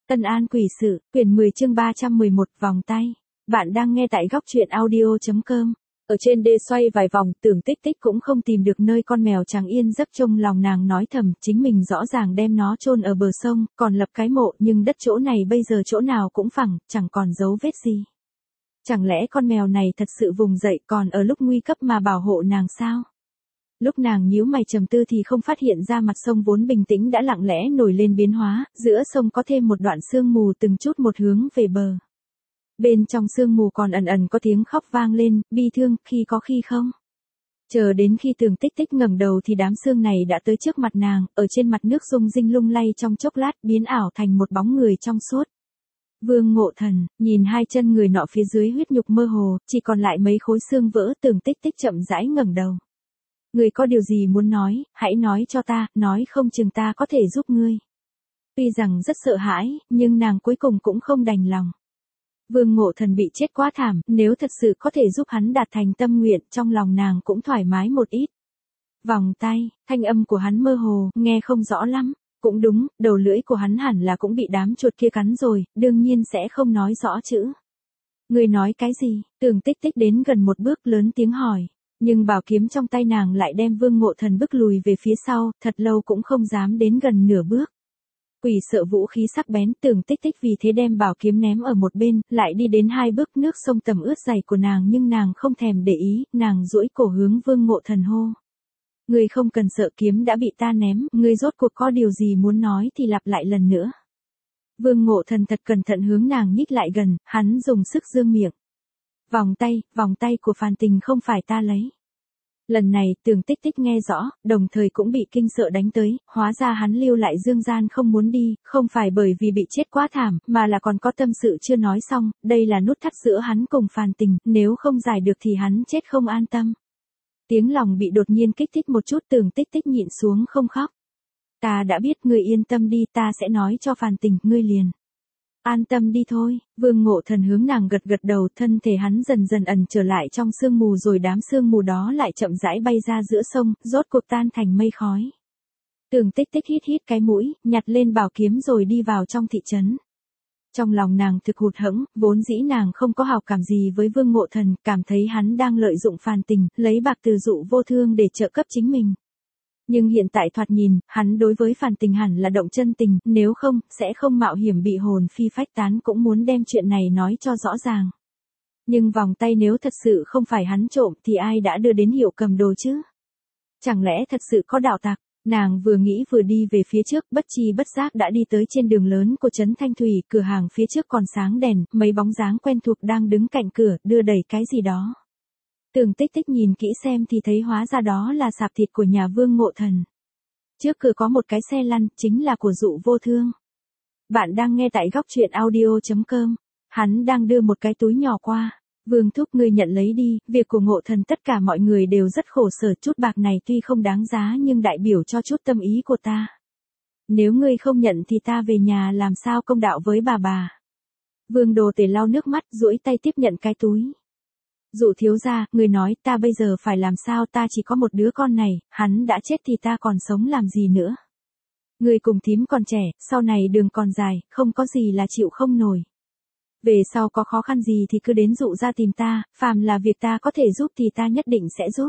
Tân An Quỷ Sự, quyển 10 chương 311, vòng tay. Bạn đang nghe tại góc truyện audio.com. Ở trên đê xoay vài vòng, Tưởng Tích Tích cũng không tìm được nơi con mèo Tràng Yên giấc, trong lòng nàng nói thầm, chính mình rõ ràng đem nó chôn ở bờ sông, còn lập cái mộ, nhưng đất chỗ này bây giờ chỗ nào cũng phẳng, chẳng còn dấu vết gì. Chẳng lẽ con mèo này thật sự vùng dậy còn ở lúc nguy cấp mà bảo hộ nàng sao? Lúc nàng nhíu mày trầm tư thì không phát hiện ra mặt sông vốn bình tĩnh đã lặng lẽ nổi lên biến hóa, giữa sông có thêm một đoạn sương mù từng chút một hướng về bờ. Bên trong sương mù còn ẩn ẩn có tiếng khóc vang lên, bi thương, khi có khi không. Chờ đến khi Tưởng Tích Tích ngẩng đầu thì đám sương này đã tới trước mặt nàng, ở trên mặt nước rung rinh lung lay trong chốc lát biến ảo thành một bóng người trong suốt. Vương Ngộ Thần, nhìn hai chân người nọ phía dưới huyết nhục mơ hồ, chỉ còn lại mấy khối xương vỡ. Tưởng Tích Tích chậm rãi ngẩng đầu. Người có điều gì muốn nói, hãy nói cho ta, nói không chừng ta có thể giúp ngươi. Tuy rằng rất sợ hãi, nhưng nàng cuối cùng cũng không đành lòng. Vương Ngộ Thần bị chết quá thảm, nếu thật sự có thể giúp hắn đạt thành tâm nguyện, trong lòng nàng cũng thoải mái một ít. Vòng tay, thanh âm của hắn mơ hồ, nghe không rõ lắm. Cũng đúng, đầu lưỡi của hắn hẳn là cũng bị đám chuột kia cắn rồi, đương nhiên sẽ không nói rõ chữ. Người nói cái gì? Tưởng Tích Tích đến gần một bước lớn tiếng hỏi. Nhưng bảo kiếm trong tay nàng lại đem Vương Ngộ Thần bức lùi về phía sau, thật lâu cũng không dám đến gần nửa bước. Quỷ sợ vũ khí sắc bén, Tưởng Tích Tích vì thế đem bảo kiếm ném ở một bên, lại đi đến hai bước, nước sông tầm ướt giày của nàng nhưng nàng không thèm để ý, nàng duỗi cổ hướng Vương Ngộ Thần hô. Ngươi không cần sợ, kiếm đã bị ta ném, ngươi rốt cuộc có điều gì muốn nói thì lặp lại lần nữa. Vương Ngộ Thần thật cẩn thận hướng nàng nhích lại gần, hắn dùng sức dương miệng. Vòng tay của Phàn Tình không phải ta lấy. Lần này Tưởng Tích Tích nghe rõ, đồng thời cũng bị kinh sợ đánh tới, hóa ra hắn lưu lại dương gian không muốn đi, không phải bởi vì bị chết quá thảm, mà là còn có tâm sự chưa nói xong, đây là nút thắt giữa hắn cùng Phàn Tình, nếu không giải được thì hắn chết không an tâm. Tiếng lòng bị đột nhiên kích thích một chút, Tưởng Tích Tích nhịn xuống không khóc. Ta đã biết, ngươi yên tâm đi, ta sẽ nói cho Phàn Tình, ngươi liền an tâm đi thôi. Vương Ngộ Thần hướng nàng gật gật đầu, thân thể hắn dần dần ẩn trở lại trong sương mù, rồi đám sương mù đó lại chậm rãi bay ra giữa sông, rốt cuộc tan thành mây khói. Tưởng Tích Tích hít cái mũi, nhặt lên bảo kiếm rồi đi vào trong thị trấn. Trong lòng nàng thực hụt hẫng, vốn dĩ nàng không có hảo cảm gì với Vương Ngộ Thần, cảm thấy hắn đang lợi dụng Phàn Tình, lấy bạc từ Dụ Vô Thương để trợ cấp chính mình. Nhưng hiện tại thoạt nhìn, hắn đối với Phàn Tình hẳn là động chân tình, nếu không, sẽ không mạo hiểm bị hồn phi phách tán, cũng muốn đem chuyện này nói cho rõ ràng. Nhưng vòng tay nếu thật sự không phải hắn trộm thì ai đã đưa đến hiệu cầm đồ chứ? Chẳng lẽ thật sự có đạo tặc? Nàng vừa nghĩ vừa đi về phía trước, bất chi bất giác đã đi tới trên đường lớn của trấn Thanh Thủy, cửa hàng phía trước còn sáng đèn, mấy bóng dáng quen thuộc đang đứng cạnh cửa, đưa đẩy cái gì đó. Tưởng Tích Tích nhìn kỹ xem thì thấy hóa ra đó là sạp thịt của nhà Vương Ngộ Thần. Trước cửa có một cái xe lăn, chính là của Dụ Vô Thương. Bạn đang nghe tại góc truyện audio.com. Hắn đang đưa một cái túi nhỏ qua. Vương thúc, ngươi nhận lấy đi, việc của Ngộ Thần tất cả mọi người đều rất khổ sở, chút bạc này tuy không đáng giá nhưng đại biểu cho chút tâm ý của ta. Nếu ngươi không nhận thì ta về nhà làm sao công đạo với bà. Vương Đồ Tể lau nước mắt, duỗi tay tiếp nhận cái túi. Dụ thiếu gia, người nói ta bây giờ phải làm sao, ta chỉ có một đứa con này, hắn đã chết thì ta còn sống làm gì nữa. Người cùng thím còn trẻ, sau này đường còn dài, không có gì là chịu không nổi. Về sau có khó khăn gì thì cứ đến Dụ ra tìm ta, phàm là việc ta có thể giúp thì ta nhất định sẽ giúp.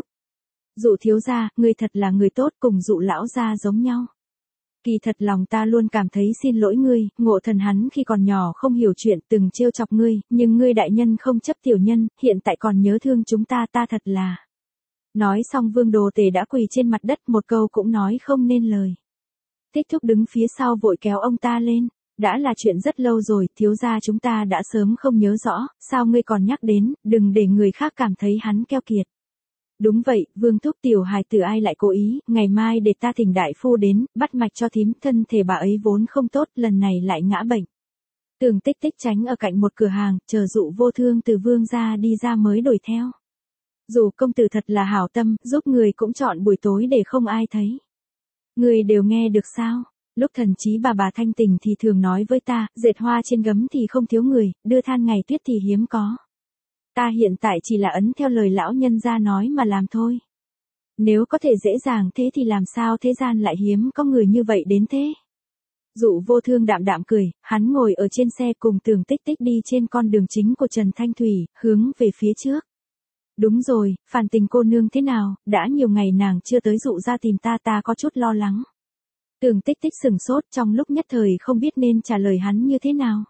Dụ thiếu gia, người thật là người tốt, cùng Dụ lão gia giống nhau. Kỳ thật lòng ta luôn cảm thấy xin lỗi ngươi, Ngộ Thần hắn khi còn nhỏ không hiểu chuyện, từng trêu chọc ngươi, nhưng ngươi đại nhân không chấp tiểu nhân, hiện tại còn nhớ thương chúng ta, ta thật là. Nói xong Vương Đồ Tể đã quỳ trên mặt đất, một câu cũng nói không nên lời. Tích Thúc đứng phía sau vội kéo ông ta lên. Đã là chuyện rất lâu rồi, thiếu gia chúng ta đã sớm không nhớ rõ, sao ngươi còn nhắc đến, đừng để người khác cảm thấy hắn keo kiệt. Đúng vậy, Vương thúc, tiểu hài tử ai lại cố ý, ngày mai để ta thỉnh đại phu đến, bắt mạch cho thím, thân thể bà ấy vốn không tốt, lần này lại ngã bệnh. Tưởng Tích Tích tránh ở cạnh một cửa hàng, chờ Dụ Vô Thương từ Vương gia đi ra mới đuổi theo. Dù công tử thật là hảo tâm, giúp người cũng chọn buổi tối để không ai thấy. Người đều nghe được sao? Lúc thần trí bà Thanh Tình thì thường nói với ta, dệt hoa trên gấm thì không thiếu người, đưa than ngày tuyết thì hiếm có. Ta hiện tại chỉ là ấn theo lời lão nhân gia nói mà làm thôi. Nếu có thể dễ dàng thế thì làm sao thế gian lại hiếm có người như vậy đến thế? Dụ Vô Thương đạm đạm cười, hắn ngồi ở trên xe cùng Tưởng Tích Tích đi trên con đường chính của Trần Thanh Thủy, hướng về phía trước. Đúng rồi, Phản Tình cô nương thế nào, đã nhiều ngày nàng chưa tới dụ ra tìm ta có chút lo lắng. Tưởng Tích Tích sửng sốt trong lúc nhất thời không biết nên trả lời hắn như thế nào.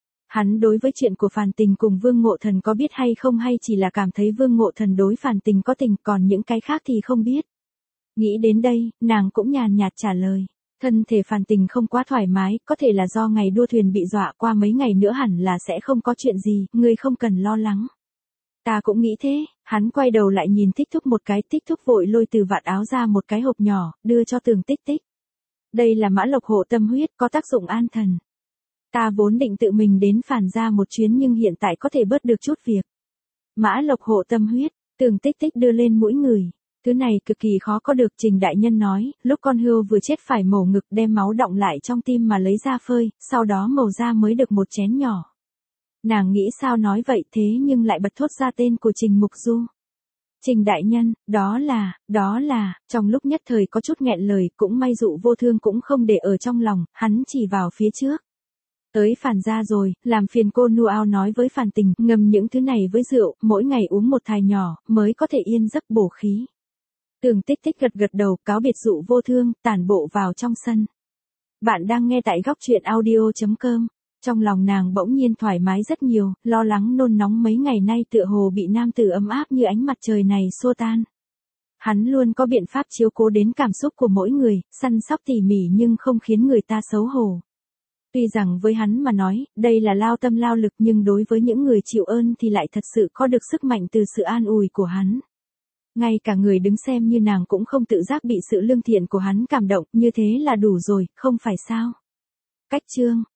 Hắn đối với chuyện của Phản Tình cùng Vương Ngộ Thần có biết hay không hay chỉ là cảm thấy Vương Ngộ Thần đối Phản Tình có tình còn những cái khác thì không biết. Nghĩ đến đây, nàng cũng nhàn nhạt trả lời. Thân thể Phản Tình không quá thoải mái, có thể là do ngày đua thuyền bị dọa qua mấy ngày nữa hẳn là sẽ không có chuyện gì, ngươi không cần lo lắng. Ta cũng nghĩ thế, hắn quay đầu lại nhìn Tích Thúc một cái, Tích Thúc vội lôi từ vạt áo ra một cái hộp nhỏ, đưa cho Tưởng Tích Tích. Đây là mã lộc hộ tâm huyết, có tác dụng an thần. Ta vốn định tự mình đến Phản gia một chuyến nhưng hiện tại có thể bớt được chút việc. Mã lộc hộ tâm huyết, Tưởng Tích Tích đưa lên mũi người. Thứ này cực kỳ khó có được, Trình đại nhân nói, lúc con hươu vừa chết phải mổ ngực đem máu đọng lại trong tim mà lấy ra phơi, sau đó mổ ra mới được một chén nhỏ. Nàng nghĩ sao nói vậy thế nhưng lại bật thốt ra tên của Trình Mục Du. Trình đại nhân, đó là, trong lúc nhất thời có chút nghẹn lời, cũng may Dụ Vô Thương cũng không để ở trong lòng, hắn chỉ vào phía trước. Tới Phản gia rồi, làm phiền cô Nuao nói với Phản Tình, ngâm những thứ này với rượu, mỗi ngày uống một thài nhỏ, mới có thể yên giấc bổ khí. Tưởng Tích Tích gật gật đầu, cáo biệt Dụ Vô Thương, tản bộ vào trong sân. Bạn đang nghe tại góc truyện audio.com. Trong lòng nàng bỗng nhiên thoải mái rất nhiều, lo lắng nôn nóng mấy ngày nay tựa hồ bị nam tử ấm áp như ánh mặt trời này xua tan. Hắn luôn có biện pháp chiếu cố đến cảm xúc của mỗi người, săn sóc tỉ mỉ nhưng không khiến người ta xấu hổ. Tuy rằng với hắn mà nói, đây là lao tâm lao lực nhưng đối với những người chịu ơn thì lại thật sự có được sức mạnh từ sự an ủi của hắn. Ngay cả người đứng xem như nàng cũng không tự giác bị sự lương thiện của hắn cảm động, như thế là đủ rồi, không phải sao? Cách chương